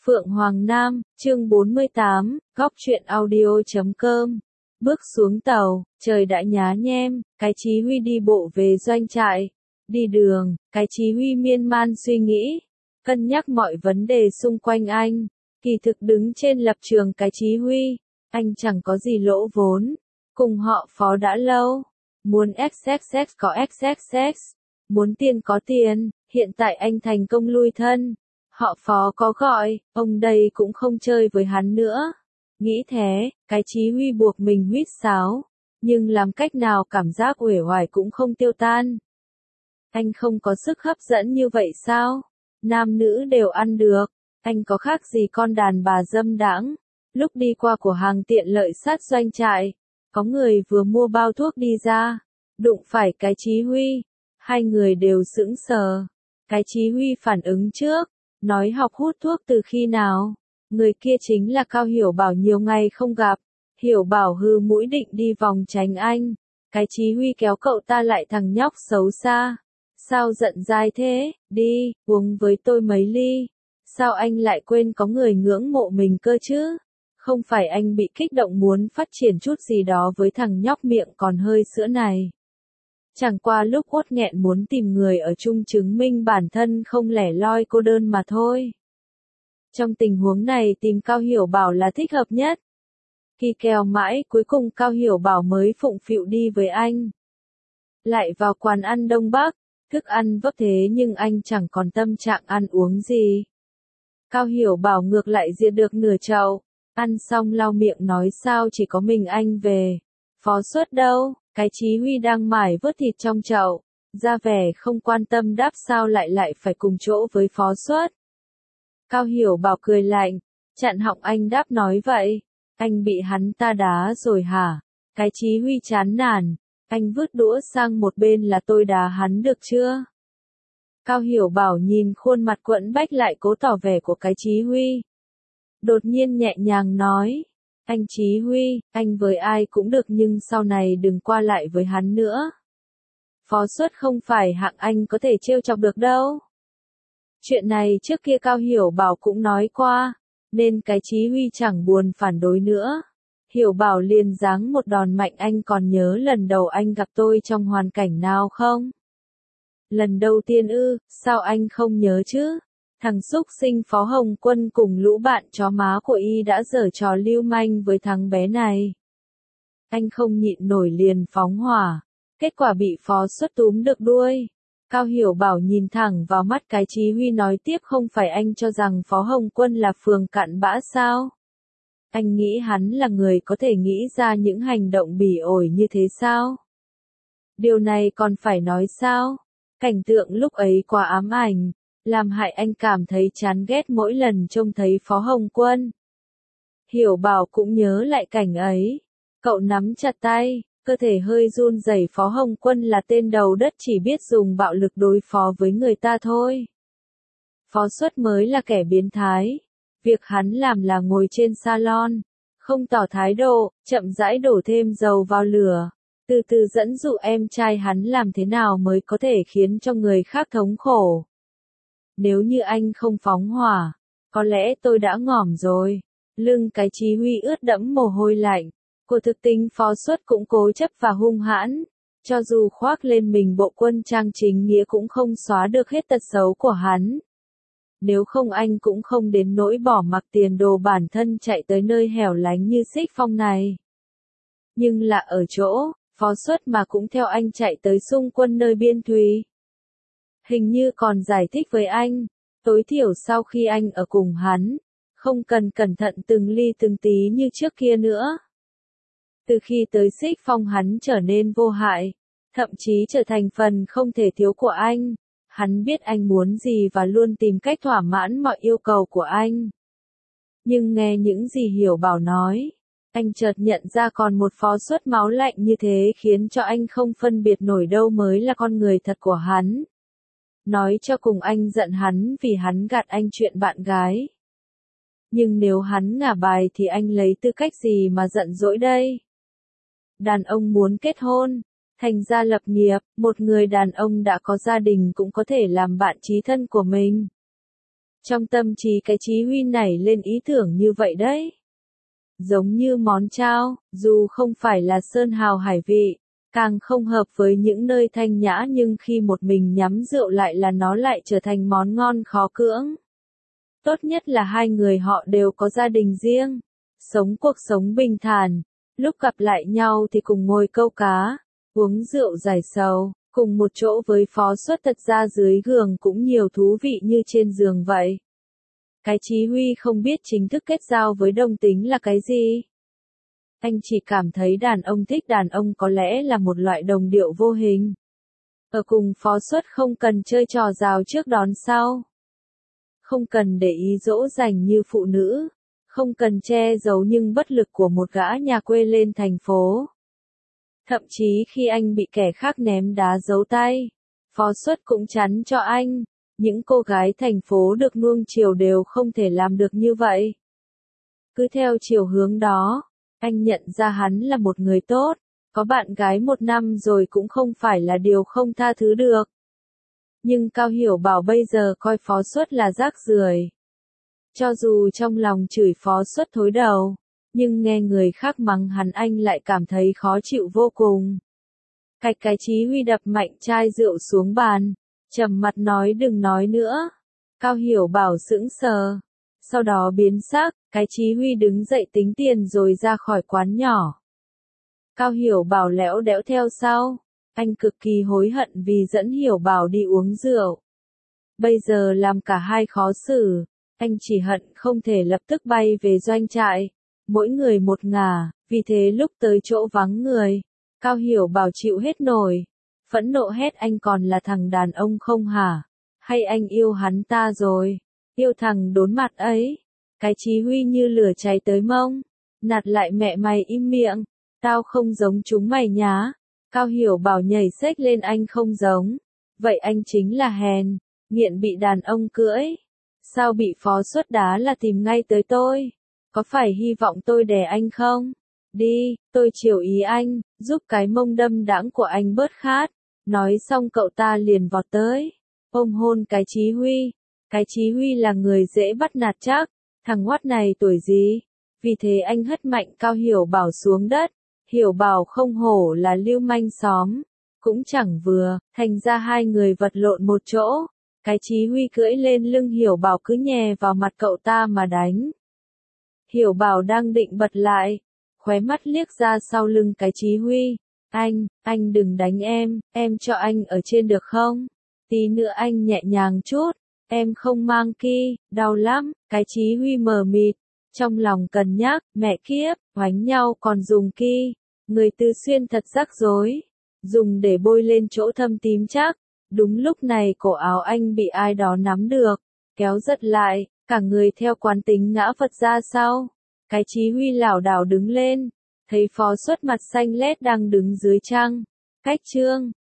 Phượng Hoàng Nam, chương 48, góc truyện audio.com. Bước xuống tàu, trời đã nhá nhem, cái Chí Huy đi bộ về doanh trại. Đi đường, cái Chí Huy miên man suy nghĩ, cân nhắc mọi vấn đề xung quanh anh. Kỳ thực đứng trên lập trường cái Chí Huy, anh chẳng có gì lỗ vốn. Cùng họ Phó đã lâu, muốn XXX có XXX, muốn tiền có tiền, hiện tại anh thành công lui thân. Họ Phó có gọi, ông đây cũng không chơi với hắn nữa. Nghĩ thế, cái Chí Huy buộc mình huýt sáo, nhưng làm cách nào cảm giác uể oải cũng không tiêu tan. Anh không có sức hấp dẫn như vậy sao? Nam nữ đều ăn được, anh có khác gì con đàn bà dâm đãng. Lúc đi qua cửa hàng tiện lợi sát doanh trại, có người vừa mua bao thuốc đi ra, đụng phải cái Chí Huy. Hai người đều sững sờ. Cái Chí Huy phản ứng trước, nói học hút thuốc từ khi nào? Người kia chính là Cao Hiểu Bảo, nhiều ngày không gặp. Hiểu Bảo hư mũi định đi vòng tránh anh. Cái Chí Huy kéo cậu ta lại, thằng nhóc xấu xa. Sao giận dai thế? Đi, uống với tôi mấy ly. Sao anh lại quên có người ngưỡng mộ mình cơ chứ? Không phải anh bị kích động muốn phát triển chút gì đó với thằng nhóc miệng còn hơi sữa này. Chẳng qua lúc uất nghẹn muốn tìm người ở chung chứng minh bản thân không lẻ loi cô đơn mà thôi. Trong tình huống này tìm Cao Hiểu Bảo là thích hợp nhất. Khi kèo mãi cuối cùng Cao Hiểu Bảo mới phụng phịu đi với anh. Lại vào quán ăn Đông Bắc, thức ăn vấp thế nhưng anh chẳng còn tâm trạng ăn uống gì. Cao Hiểu Bảo ngược lại diệt được nửa chậu, ăn xong lau miệng nói sao chỉ có mình anh về. Phó Xuất đâu? Cái Chí Huy đang mải vớt thịt trong chậu, ra vẻ không quan tâm đáp sao lại phải cùng chỗ với Phó Xuất. Cao Hiểu Bảo cười lạnh, chặn họng anh đáp nói vậy, anh bị hắn ta đá rồi hả? Cái Chí Huy chán nản, anh vứt đũa sang một bên là tôi đá hắn được chưa? Cao Hiểu Bảo nhìn khuôn mặt quẫn bách lại cố tỏ vẻ của cái Chí Huy. Đột nhiên nhẹ nhàng nói, anh Chí Huy, anh với ai cũng được nhưng sau này đừng qua lại với hắn nữa. Phó Xuất không phải hạng anh có thể trêu chọc được đâu. Chuyện này trước kia Cao Hiểu Bảo cũng nói qua, nên cái Chí Huy chẳng buồn phản đối nữa. Hiểu Bảo liền giáng một đòn mạnh, anh còn nhớ lần đầu anh gặp tôi trong hoàn cảnh nào không? Lần đầu tiên ư, sao anh không nhớ chứ? Thằng xúc sinh Phó Hồng Quân cùng lũ bạn chó má của y đã giở trò lưu manh với thằng bé này. Anh không nhịn nổi liền phóng hỏa, kết quả bị Phó Xuất túm được đuôi. Cao Hiểu Bảo nhìn thẳng vào mắt cái Chí Huy nói tiếp, không phải anh cho rằng Phó Hồng Quân là phường cặn bã sao? Anh nghĩ hắn là người có thể nghĩ ra những hành động bỉ ổi như thế sao? Điều này còn phải nói sao? Cảnh tượng lúc ấy quá ám ảnh, làm hại anh cảm thấy chán ghét mỗi lần trông thấy Phó Hồng Quân. Hiểu Bảo cũng nhớ lại cảnh ấy. Cậu nắm chặt tay, cơ thể hơi run rẩy. Phó Hồng Quân là tên đầu đất chỉ biết dùng bạo lực đối phó với người ta thôi. Phó Xuất mới là kẻ biến thái. Việc hắn làm là ngồi trên salon, không tỏ thái độ, chậm rãi đổ thêm dầu vào lửa. Từ từ dẫn dụ em trai hắn làm thế nào mới có thể khiến cho người khác thống khổ. Nếu như anh không phóng hỏa, có lẽ tôi đã ngỏm rồi. Lưng cái Chí Huy ướt đẫm mồ hôi lạnh. Của thực tính Phó Xuất cũng cố chấp và hung hãn. Cho dù khoác lên mình bộ quân trang chính nghĩa cũng không xóa được hết tật xấu của hắn. Nếu không anh cũng không đến nỗi bỏ mặc tiền đồ bản thân chạy tới nơi hẻo lánh như Xích Phong này. Nhưng là ở chỗ, Phó Xuất mà cũng theo anh chạy tới xung quân nơi biên thùy. Hình như còn giải thích với anh, tối thiểu sau khi anh ở cùng hắn, không cần cẩn thận từng ly từng tí như trước kia nữa. Từ khi tới Xích Phong hắn trở nên vô hại, thậm chí trở thành phần không thể thiếu của anh. Hắn biết anh muốn gì và luôn tìm cách thỏa mãn mọi yêu cầu của anh. Nhưng nghe những gì Hiểu Bảo nói, anh chợt nhận ra còn một Phó Xuất máu lạnh như thế khiến cho anh không phân biệt nổi đâu mới là con người thật của hắn. Nói cho cùng anh giận hắn vì hắn gạt anh chuyện bạn gái. Nhưng nếu hắn ngả bài thì anh lấy tư cách gì mà giận dỗi đây? Đàn ông muốn kết hôn, thành gia lập nghiệp, một người đàn ông đã có gia đình cũng có thể làm bạn chí thân của mình. Trong tâm trí cái Chí Huy nảy lên ý tưởng như vậy đấy. Giống như món chao, dù không phải là sơn hào hải vị, càng không hợp với những nơi thanh nhã nhưng khi một mình nhắm rượu lại là nó lại trở thành món ngon khó cưỡng. Tốt nhất là hai người họ đều có gia đình riêng, sống cuộc sống bình thản, lúc gặp lại nhau thì cùng ngồi câu cá, uống rượu giải sầu, cùng một chỗ với Phó Xuất. Thật ra dưới giường cũng nhiều thú vị như trên giường vậy. Cái Chí Huy không biết chính thức kết giao với đồng tính là cái gì. Anh chỉ cảm thấy đàn ông thích đàn ông có lẽ là một loại đồng điệu vô hình. Ở cùng Phó Xuất không cần chơi trò rào trước đón sau. Không cần để ý dỗ dành như phụ nữ. Không cần che giấu nhưng bất lực của một gã nhà quê lên thành phố. Thậm chí khi anh bị kẻ khác ném đá giấu tay, Phó Xuất cũng chắn cho anh. Những cô gái thành phố được nuông chiều đều không thể làm được như vậy. Cứ theo chiều hướng đó, anh nhận ra hắn là một người tốt, có bạn gái 1 năm rồi cũng không phải là điều không tha thứ được. Nhưng Cao Hiểu Bảo bây giờ coi Phó Xuất là rác rưởi. Cho dù trong lòng chửi Phó Xuất thối đầu, nhưng nghe người khác mắng hắn anh lại cảm thấy khó chịu vô cùng. Cái Chí Huy đập mạnh chai rượu xuống bàn, trầm mặt nói đừng nói nữa. Cao Hiểu Bảo sững sờ. Sau đó biến sắc, cái Chí Huy đứng dậy tính tiền rồi ra khỏi quán nhỏ. Cao Hiểu Bảo lẽo đẽo theo sau. Anh cực kỳ hối hận vì dẫn Hiểu Bảo đi uống rượu. Bây giờ làm cả hai khó xử. Anh chỉ hận không thể lập tức bay về doanh trại. Mỗi người một ngả, vì thế lúc tới chỗ vắng người, Cao Hiểu Bảo chịu hết nổi. Phẫn nộ hét anh còn là thằng đàn ông không hả? Hay anh yêu hắn ta rồi? Yêu thằng đốn mặt ấy. Cái Chí Huy như lửa cháy tới mông. Nạt lại mẹ mày im miệng. Tao không giống chúng mày nhá. Cao Hiểu Bảo nhảy xếch lên anh không giống. Vậy anh chính là hèn. Nghiện bị đàn ông cưỡi. Sao bị Phó Xuất đá là tìm ngay tới tôi? Có phải hy vọng tôi đè anh không? Đi, tôi chiều ý anh, giúp cái mông đâm đãng của anh bớt khát. Nói xong cậu ta liền vọt tới. Ôm hôn cái Chí Huy. Cái Chí Huy là người dễ bắt nạt chắc. Thằng ngoắt này tuổi gì? Vì thế anh hất mạnh Cao Hiểu Bảo xuống đất. Hiểu Bảo không hổ là lưu manh xóm. Cũng chẳng vừa, thành ra hai người vật lộn một chỗ. Cái Chí Huy cưỡi lên lưng Hiểu Bảo cứ nhè vào mặt cậu ta mà đánh. Hiểu Bảo đang định bật lại. Khóe mắt liếc ra sau lưng cái Chí Huy. Anh đừng đánh em cho anh ở trên được không? Tí nữa anh nhẹ nhàng chút, em không mang ki, đau lắm. Cái Chí Huy mờ mịt, trong lòng cân nhắc, mẹ kiếp, oánh nhau còn dùng ki. Người Tư Xuyên thật rắc rối, dùng để bôi lên chỗ thâm tím chắc. Đúng lúc này cổ áo anh bị ai đó nắm được, kéo giật lại, cả người theo quán tính ngã vật ra sau. Cái Chí Huy lảo đảo đứng lên, thấy Phó Xuất mặt xanh lét đang đứng dưới trăng, cách trương,